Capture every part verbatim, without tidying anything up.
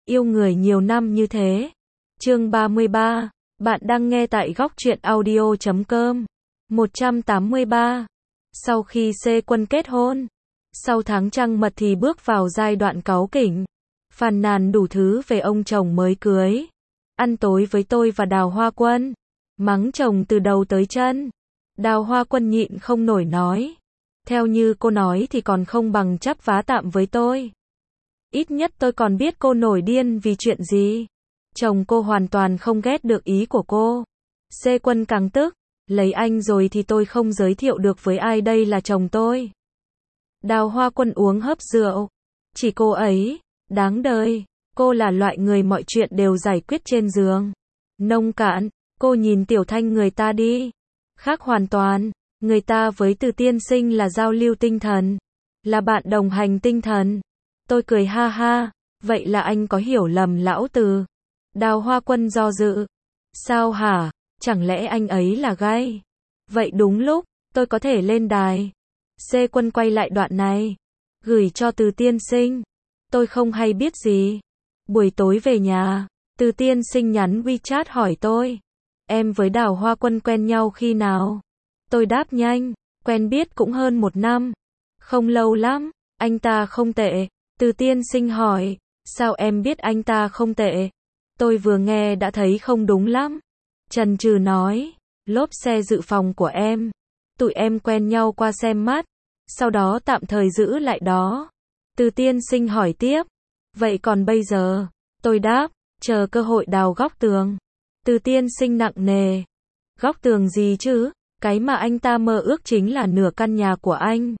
Yêu người nhiều năm như thế. Chương ba mươi ba. Bạn đang nghe tại góc truyện audio chấm com. một trăm tám mươi ba. Sau khi C Quân kết hôn, sau tháng trăng mật thì bước vào giai đoạn cáu kỉnh, phàn nàn đủ thứ về ông chồng mới cưới. Ăn tối với tôi và Đào Hoa Quân, mắng chồng từ đầu tới chân. Đào Hoa Quân nhịn không nổi nói, theo như cô nói thì còn không bằng chắp vá tạm với tôi. Ít nhất tôi còn biết cô nổi điên vì chuyện gì. Chồng cô hoàn toàn không ghét được ý của cô. C Quân càng tức, lấy anh rồi thì tôi không giới thiệu được với ai đây là chồng tôi. Đào Hoa Quân uống hớp rượu. Chỉ cô ấy, đáng đời. Cô là loại người mọi chuyện đều giải quyết trên giường. Nông cạn, cô nhìn Tiểu Thanh người ta đi. Khác hoàn toàn, người ta với Từ tiên sinh là giao lưu tinh thần, là bạn đồng hành tinh thần. Tôi cười ha ha, vậy là anh có hiểu lầm lão Từ. Đào Hoa Quân do dự. Sao hả, chẳng lẽ anh ấy là gay? Vậy đúng lúc, tôi có thể lên đài. C Quân quay lại đoạn này, gửi cho Từ tiên sinh. Tôi không hay biết gì. Buổi tối về nhà, Từ tiên sinh nhắn WeChat hỏi tôi, em với Đào Hoa Quân quen nhau khi nào? Tôi đáp nhanh, quen biết cũng hơn một năm. Không lâu lắm, anh ta không tệ. Từ tiên sinh hỏi, sao em biết anh ta không tệ? Tôi vừa nghe đã thấy không đúng lắm. Chần chừ nói, lốp xe dự phòng của em. Tụi em quen nhau qua xem mắt, sau đó tạm thời giữ lại đó. Từ tiên sinh hỏi tiếp, vậy còn bây giờ? Tôi đáp, chờ cơ hội đào góc tường. Từ tiên sinh nặng nề, góc tường gì chứ? Cái mà anh ta mơ ước chính là nửa căn nhà của anh.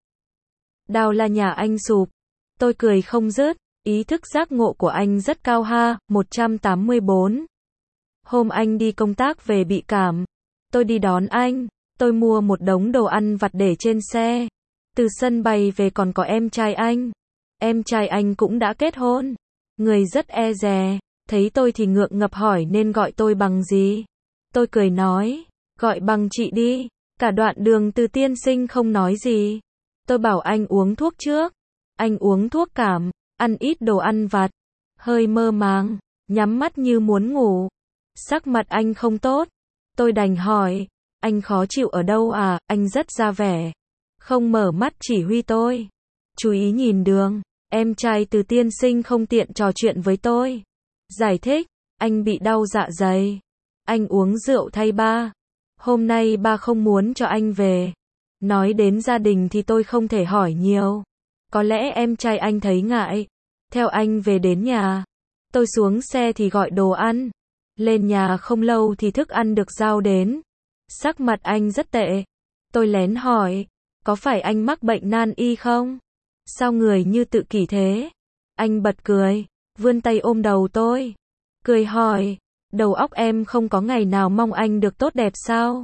Đào là nhà anh sụp. Tôi cười không dứt, ý thức giác ngộ của anh rất cao ha. Một trăm tám mươi bốn. Hôm anh đi công tác về bị cảm, tôi đi đón anh, tôi mua một đống đồ ăn vặt để trên xe. Từ sân bay về còn có em trai anh. Em trai anh cũng đã kết hôn. Người rất e dè, thấy tôi thì ngượng ngập hỏi nên gọi tôi bằng gì. Tôi cười nói, gọi bằng chị đi. Cả đoạn đường Từ tiên sinh không nói gì. Tôi bảo anh uống thuốc trước. Anh uống thuốc cảm, ăn ít đồ ăn vặt, hơi mơ màng, nhắm mắt như muốn ngủ. Sắc mặt anh không tốt. Tôi đành hỏi, anh khó chịu ở đâu à? Anh rất ra vẻ, không mở mắt chỉ huy tôi, chú ý nhìn đường. Em trai Từ tiên sinh không tiện trò chuyện với tôi. Giải thích, anh bị đau dạ dày. Anh uống rượu thay ba. Hôm nay ba không muốn cho anh về. Nói đến gia đình thì tôi không thể hỏi nhiều. Có lẽ em trai anh thấy ngại. Theo anh về đến nhà. Tôi xuống xe thì gọi đồ ăn. Lên nhà không lâu thì thức ăn được giao đến. Sắc mặt anh rất tệ. Tôi lén hỏi, có phải anh mắc bệnh nan y không? Sao người như tự kỷ thế? Anh bật cười, vươn tay ôm đầu tôi. Cười hỏi, đầu óc em không có ngày nào mong anh được tốt đẹp sao?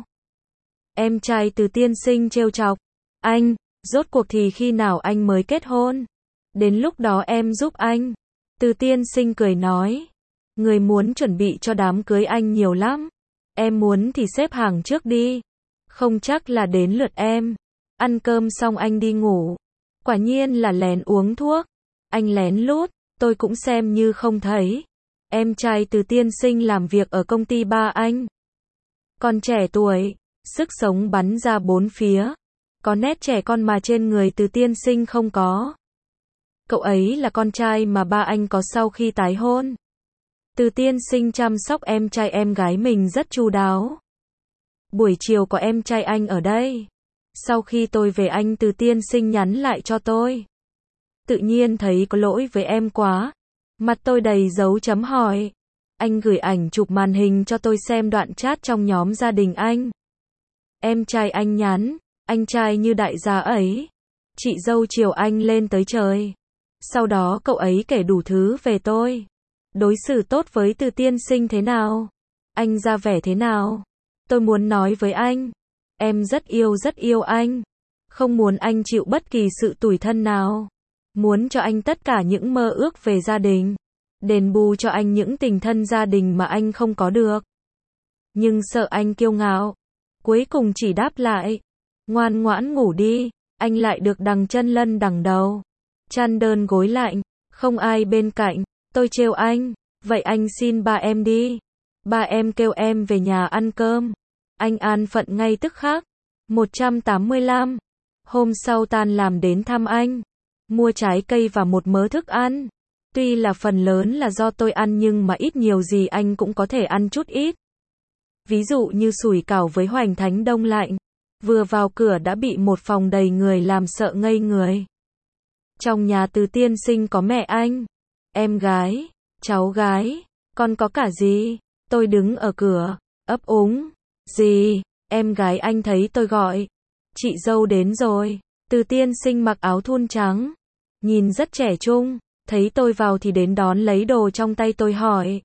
Em trai Từ tiên sinh trêu chọc, anh, rốt cuộc thì khi nào anh mới kết hôn? Đến lúc đó em giúp anh. Từ tiên sinh cười nói, người muốn chuẩn bị cho đám cưới anh nhiều lắm. Em muốn thì xếp hàng trước đi. Không chắc là đến lượt em. Ăn cơm xong anh đi ngủ. Quả nhiên là lén uống thuốc. Anh lén lút, tôi cũng xem như không thấy. Em trai Từ tiên sinh làm việc ở công ty ba anh. Còn trẻ tuổi, sức sống bắn ra bốn phía. Có nét trẻ con mà trên người Từ tiên sinh không có. Cậu ấy là con trai mà ba anh có sau khi tái hôn. Từ tiên sinh chăm sóc em trai em gái mình rất chu đáo. Buổi chiều có em trai anh ở đây. Sau khi tôi về anh Từ tiên sinh nhắn lại cho tôi. Tự nhiên thấy có lỗi với em quá. Mặt tôi đầy dấu chấm hỏi. Anh gửi ảnh chụp màn hình cho tôi xem đoạn chat trong nhóm gia đình anh. Em trai anh nhắn, anh trai như đại gia ấy. Chị dâu chiều anh lên tới trời. Sau đó cậu ấy kể đủ thứ về tôi. Đối xử tốt với Từ tiên sinh thế nào? Anh ra vẻ thế nào? Tôi muốn nói với anh. Em rất yêu rất yêu anh. Không muốn anh chịu bất kỳ sự tủi thân nào. Muốn cho anh tất cả những mơ ước về gia đình. Đền bù cho anh những tình thân gia đình mà anh không có được. Nhưng sợ anh kiêu ngạo. Cuối cùng chỉ đáp lại. Ngoan ngoãn ngủ đi. Anh lại được đằng chân lân đằng đầu. Chăn đơn gối lạnh. Không ai bên cạnh. Tôi trêu anh, vậy anh xin ba em đi. Ba em kêu em về nhà ăn cơm. Anh an phận ngay tức khắc. một trăm tám mươi lăm. Hôm sau tan làm đến thăm anh. Mua trái cây và một mớ thức ăn. Tuy là phần lớn là do tôi ăn nhưng mà ít nhiều gì anh cũng có thể ăn chút ít. Ví dụ như sủi cảo với hoành thánh đông lạnh. Vừa vào cửa đã bị một phòng đầy người làm sợ ngây người. Trong nhà Từ tiên sinh có mẹ anh, em gái, cháu gái, còn có cả dì. Tôi đứng ở cửa, ấp úng. Dì, em gái anh thấy tôi gọi. Chị dâu đến rồi. Từ tiên sinh mặc áo thun trắng. Nhìn rất trẻ trung. Thấy tôi vào thì đến đón lấy đồ trong tay tôi hỏi.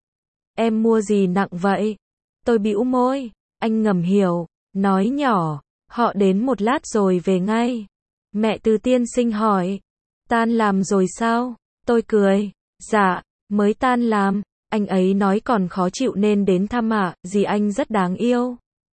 Em mua gì nặng vậy? Tôi bĩu môi. Anh ngầm hiểu. Nói nhỏ. Họ đến một lát rồi về ngay. Mẹ Từ tiên sinh hỏi. Tan làm rồi sao? Tôi cười. Dạ, mới tan làm. Anh ấy nói còn khó chịu nên đến thăm ạ. Dì anh rất đáng yêu.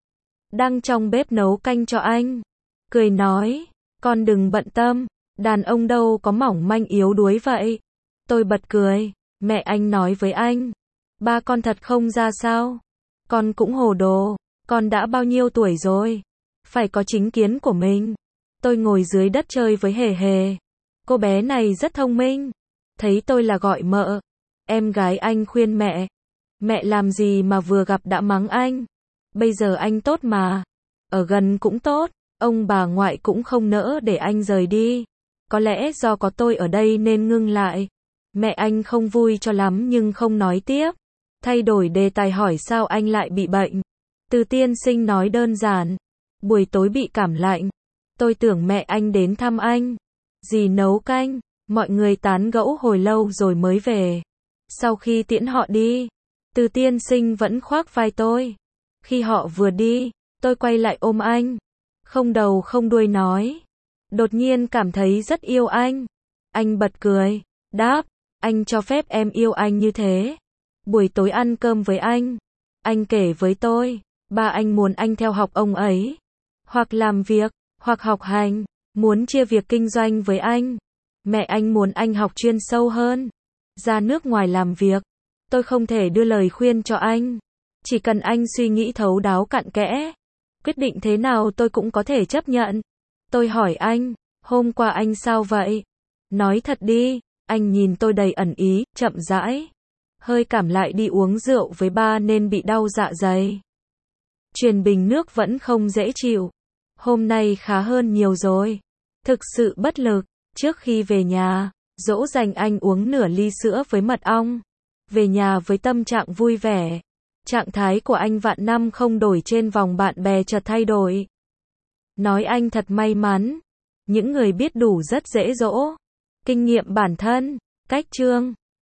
Đang trong bếp nấu canh cho anh. Cười nói. Con đừng bận tâm. Đàn ông đâu có mỏng manh yếu đuối vậy. Tôi bật cười. Mẹ anh nói với anh. Ba con thật không ra sao? Con cũng hồ đồ. Con đã bao nhiêu tuổi rồi? Phải có chính kiến của mình. Tôi ngồi dưới đất chơi với Hề Hề. Cô bé này rất thông minh. Thấy tôi là gọi mợ. Em gái anh khuyên mẹ. Mẹ làm gì mà vừa gặp đã mắng anh. Bây giờ anh tốt mà. Ở gần cũng tốt. Ông bà ngoại cũng không nỡ để anh rời đi. Có lẽ do có tôi ở đây nên ngưng lại. Mẹ anh không vui cho lắm nhưng không nói tiếp. Thay đổi đề tài hỏi sao anh lại bị bệnh. Từ tiên sinh nói đơn giản. Buổi tối bị cảm lạnh. Tôi tưởng mẹ anh đến thăm anh. Dì nấu canh. Mọi người tán gẫu hồi lâu rồi mới về. Sau khi tiễn họ đi, Từ tiên sinh vẫn khoác vai tôi. Khi họ vừa đi, tôi quay lại ôm anh. Không đầu không đuôi nói. Đột nhiên cảm thấy rất yêu anh. Anh bật cười. Đáp. Anh cho phép em yêu anh như thế. Buổi tối ăn cơm với anh. Anh kể với tôi. Ba anh muốn anh theo học ông ấy. Hoặc làm việc, hoặc học hành. Muốn chia việc kinh doanh với anh. Mẹ anh muốn anh học chuyên sâu hơn. Ra nước ngoài làm việc. Tôi không thể đưa lời khuyên cho anh. Chỉ cần anh suy nghĩ thấu đáo cặn kẽ. Quyết định thế nào tôi cũng có thể chấp nhận. Tôi hỏi anh. Hôm qua anh sao vậy? Nói thật đi. Anh nhìn tôi đầy ẩn ý, chậm rãi. Hơi cảm lại đi uống rượu với ba nên bị đau dạ dày. Truyền bình nước vẫn không dễ chịu. Hôm nay khá hơn nhiều rồi. Thực sự bất lực. Trước khi về nhà, dỗ dành anh uống nửa ly sữa với mật ong. Về nhà với tâm trạng vui vẻ. Trạng thái của anh vạn năm không đổi trên vòng bạn bè chợt thay đổi. Nói anh thật may mắn. Những người biết đủ rất dễ dỗ. Kinh nghiệm bản thân. Cách chương.